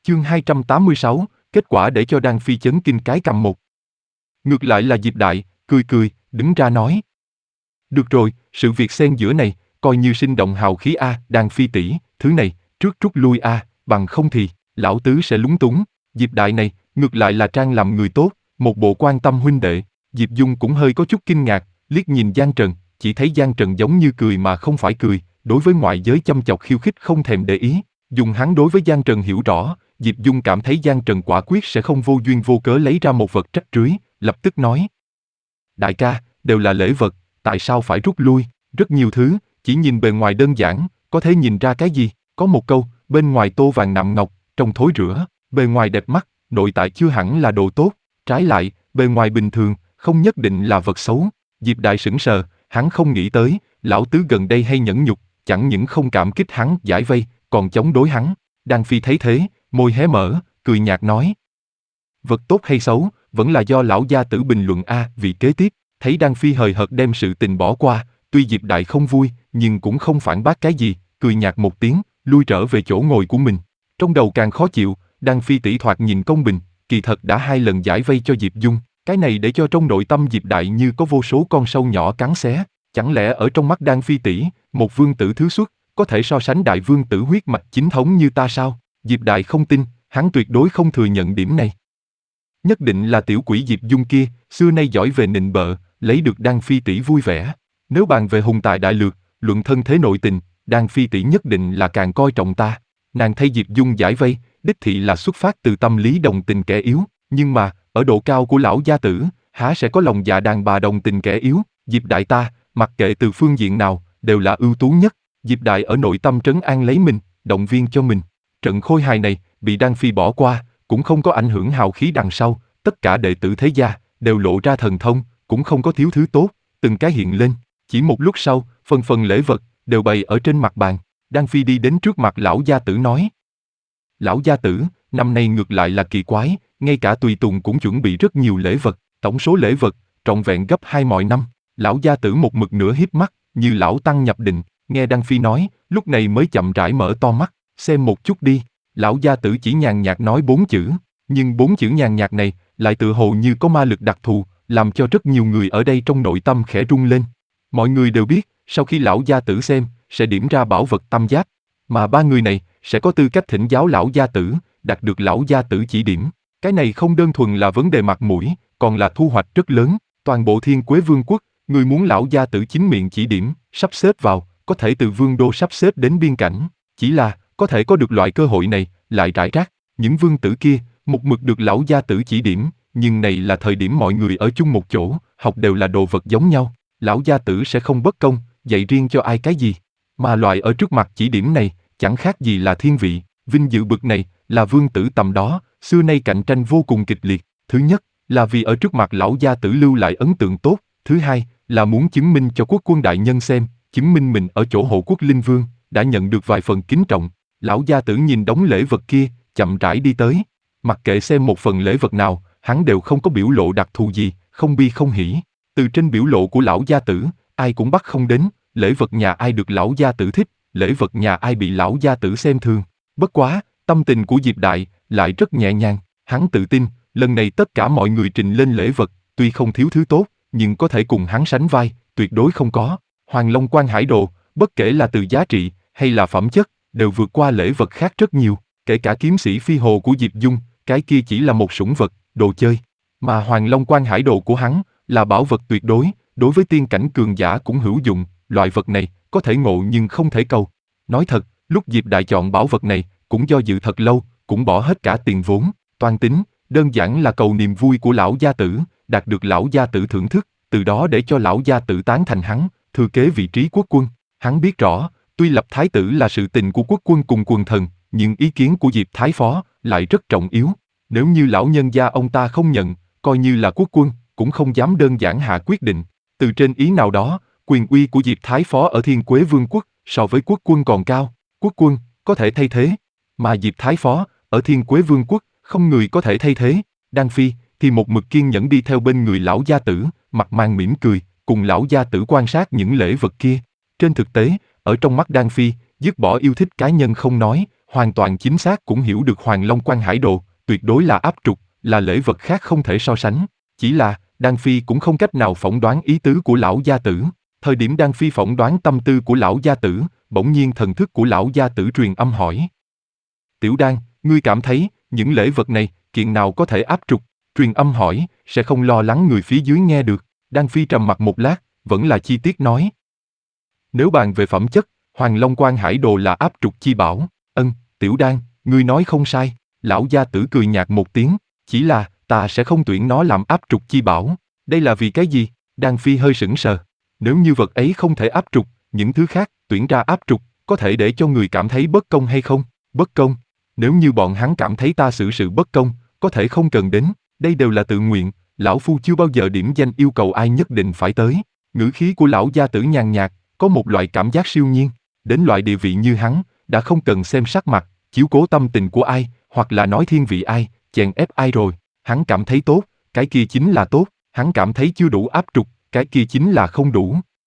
Chương 286, kết quả để cho Đan Phi chấn kinh cái cằm một. Ngược lại là Diệp Đại, cười cười, đứng ra nói. Được rồi, sự việc xen giữa này, coi như sinh động hào khí a, Đan Phi tỷ, thứ này, trước rút lui a, bằng không thì, lão tứ sẽ lúng túng. Diệp Đại này, ngược lại là trang làm người tốt, một bộ quan tâm huynh đệ. Diệp Dung cũng hơi có chút kinh ngạc, liếc nhìn Giang Trần, chỉ thấy Giang Trần giống như cười mà không phải cười, đối với ngoại giới châm chọc khiêu khích không thèm để ý. Dùng hắn đối với Giang Trần hiểu rõ, Diệp Dung cảm thấy Giang Trần quả quyết sẽ không vô duyên vô cớ lấy ra một vật trách rưới, lập tức nói. Đại ca, đều là lễ vật, tại sao phải rút lui? Rất nhiều thứ, chỉ nhìn bề ngoài đơn giản, có thể nhìn ra cái gì? Có một câu, bên ngoài tô vàng nạm ngọc, trong thối rữa, bề ngoài đẹp mắt, nội tại chưa hẳn là đồ tốt. Trái lại, bề ngoài bình thường, không nhất định là vật xấu. Diệp Đại sững sờ, hắn không nghĩ tới, lão tứ gần đây hay nhẫn nhục, chẳng những không cảm kích hắn giải vây, còn chống đối hắn. Đan Phi thấy thế, môi hé mở, cười nhạt nói. Vật tốt hay xấu, vẫn là do lão gia tử bình luận a. Vì kế tiếp, thấy Đan Phi hời hợt đem sự tình bỏ qua, tuy Diệp Đại không vui, nhưng cũng không phản bác cái gì, cười nhạt một tiếng, lui trở về chỗ ngồi của mình. Trong đầu càng khó chịu, Đan Phi tỷ thoạt nhìn công bình, kỳ thật đã 2 lần giải vây cho Diệp Dung, cái này để cho trong nội tâm Diệp Đại như có vô số con sâu nhỏ cắn xé. Chẳng lẽ ở trong mắt Đan Phi tỷ, một vương tử thứ xuất, có thể so sánh đại vương tử huyết mạch chính thống như ta sao? Diệp Đại không tin, hắn tuyệt đối không thừa nhận điểm này. Nhất định là tiểu quỷ Diệp Dung kia, xưa nay giỏi về nịnh bợ, lấy được Đan Phi tỷ vui vẻ. Nếu bàn về hùng tài đại lược, luận thân thế nội tình, Đan Phi tỷ nhất định là càng coi trọng ta. Nàng thay Diệp Dung giải vây, đích thị là xuất phát từ tâm lý đồng tình kẻ yếu, nhưng mà, ở độ cao của lão gia tử, há sẽ có lòng dạ đàn bà đồng tình kẻ yếu? Diệp Đại ta, mặc kệ từ phương diện nào, đều là ưu tú nhất. Diệp Đại ở nội tâm trấn an lấy mình, động viên cho mình. Trận khôi hài này, bị Đan Phi bỏ qua, cũng không có ảnh hưởng hào khí đằng sau, tất cả đệ tử thế gia, đều lộ ra thần thông, cũng không có thiếu thứ tốt, từng cái hiện lên. Chỉ một lúc sau, phần lễ vật, đều bày ở trên mặt bàn. Đan Phi đi đến trước mặt lão gia tử nói. Lão gia tử, năm nay ngược lại là kỳ quái, ngay cả tùy tùng cũng chuẩn bị rất nhiều lễ vật, tổng số lễ vật, trọn vẹn gấp 2 mọi năm. Lão gia tử một mực nửa híp mắt, như lão tăng nhập định, nghe Đan Phi nói, lúc này mới chậm rãi mở to mắt, xem một chút đi. Lão gia tử chỉ nhàn nhạt nói 4 chữ, nhưng 4 chữ nhàn nhạt này, lại tựa hồ như có ma lực đặc thù, làm cho rất nhiều người ở đây trong nội tâm khẽ rung lên. Mọi người đều biết, sau khi lão gia tử xem, sẽ điểm ra bảo vật tam giác, mà 3 người này, sẽ có tư cách thỉnh giáo lão gia tử, đạt được lão gia tử chỉ điểm. Cái này không đơn thuần là vấn đề mặt mũi, còn là thu hoạch rất lớn. Toàn bộ Thiên Quế Vương quốc, người muốn lão gia tử chính miệng chỉ điểm, sắp xếp vào, có thể từ vương đô sắp xếp đến biên cảnh. Chỉ là, có thể có được loại cơ hội này, lại rải rác. Những vương tử kia, một mực được lão gia tử chỉ điểm, nhưng này là thời điểm mọi người ở chung một chỗ, học đều là đồ vật giống nhau. Lão gia tử sẽ không bất công, dạy riêng cho ai cái gì. Mà loại ở trước mặt chỉ điểm này, chẳng khác gì là thiên vị, vinh dự bực này, là vương tử tầm đó, xưa nay cạnh tranh vô cùng kịch liệt. Thứ nhất, là vì ở trước mặt lão gia tử lưu lại ấn tượng tốt. Thứ hai, là muốn chứng minh cho quốc quân đại nhân xem, chứng minh mình ở chỗ hộ quốc linh vương, đã nhận được vài phần kính trọng. Lão gia tử nhìn đống lễ vật kia, chậm rãi đi tới. Mặc kệ xem một phần lễ vật nào, hắn đều không có biểu lộ đặc thù gì, không bi không hỉ. Từ trên biểu lộ của lão gia tử, ai cũng bắt không đến, lễ vật nhà ai được lão gia tử thích, lễ vật nhà ai bị lão gia tử xem thường. Bất quá, tâm tình của Diệp Đại lại rất nhẹ nhàng, hắn tự tin, lần này tất cả mọi người trình lên lễ vật, tuy không thiếu thứ tốt, nhưng có thể cùng hắn sánh vai, tuyệt đối không có. Hoàng Long Quan Hải Đồ, bất kể là từ giá trị hay là phẩm chất, đều vượt qua lễ vật khác rất nhiều, kể cả kiếm sĩ phi hồ của Diệp Dung, cái kia chỉ là một sủng vật, đồ chơi. Mà Hoàng Long Quan Hải Đồ của hắn, là bảo vật tuyệt đối, đối với tiên cảnh cường giả cũng hữu dụng, loại vật này, có thể ngộ nhưng không thể cầu. Nói thật, lúc Diệp Đại chọn bảo vật này, cũng do dự thật lâu, cũng bỏ hết cả tiền vốn, toan tính, đơn giản là cầu niềm vui của lão gia tử, đạt được lão gia tử thưởng thức, từ đó để cho lão gia tử tán thành hắn, thừa kế vị trí quốc quân. Hắn biết rõ, tuy lập thái tử là sự tình của quốc quân cùng quần thần, nhưng ý kiến của Diệp Thái Phó lại rất trọng yếu. Nếu như lão nhân gia ông ta không nhận, coi như là quốc quân, cũng không dám đơn giản hạ quyết định. Từ trên ý nào đó, quyền uy của Diệp Thái Phó ở Thiên Quế Vương quốc, so với quốc quân còn cao. Quốc quân, có thể thay thế. Mà Diệp Thái Phó, ở Thiên Quế Vương quốc, không người có thể thay thế. Đan Phi, thì một mực kiên nhẫn đi theo bên người lão gia tử, mặt mang mỉm cười, cùng lão gia tử quan sát những lễ vật kia. Trên thực tế, ở trong mắt Đan Phi, dứt bỏ yêu thích cá nhân không nói, hoàn toàn chính xác cũng hiểu được Hoàng Long Quan Hải Đồ, tuyệt đối là áp trục, là lễ vật khác không thể so sánh. Chỉ là, Đan Phi cũng không cách nào phỏng đoán ý tứ của lão gia tử. Thời điểm Đan Phi phỏng đoán tâm tư của lão gia tử, bỗng nhiên thần thức của lão gia tử truyền âm hỏi. Tiểu Đan, ngươi cảm thấy, những lễ vật này, kiện nào có thể áp trục? Truyền âm hỏi, sẽ không lo lắng người phía dưới nghe được. Đan Phi trầm mặt một lát, vẫn là chi tiết nói. Nếu bàn về phẩm chất, Hoàng Long Quan Hải Đồ là áp trục chi bảo. Tiểu Đan, ngươi nói không sai. Lão gia tử cười nhạt một tiếng, chỉ là, ta sẽ không tuyển nó làm áp trục chi bảo. Đây là vì cái gì? Đan Phi hơi sững sờ. Nếu như vật ấy không thể áp trục, những thứ khác, tuyển ra áp trục, có thể để cho người cảm thấy bất công hay không? Bất công. Nếu như bọn hắn cảm thấy ta xử sự bất công, có thể không cần đến, đây đều là tự nguyện, lão phu chưa bao giờ điểm danh yêu cầu ai nhất định phải tới. Ngữ khí của lão gia tử nhàn nhạt, có một loại cảm giác siêu nhiên, đến loại địa vị như hắn, đã không cần xem sắc mặt, chiếu cố tâm tình của ai, hoặc là nói thiên vị ai, chèn ép ai rồi, hắn cảm thấy tốt, cái kia chính là tốt, hắn cảm thấy chưa đủ áp trục, cái kia chính là không đủ.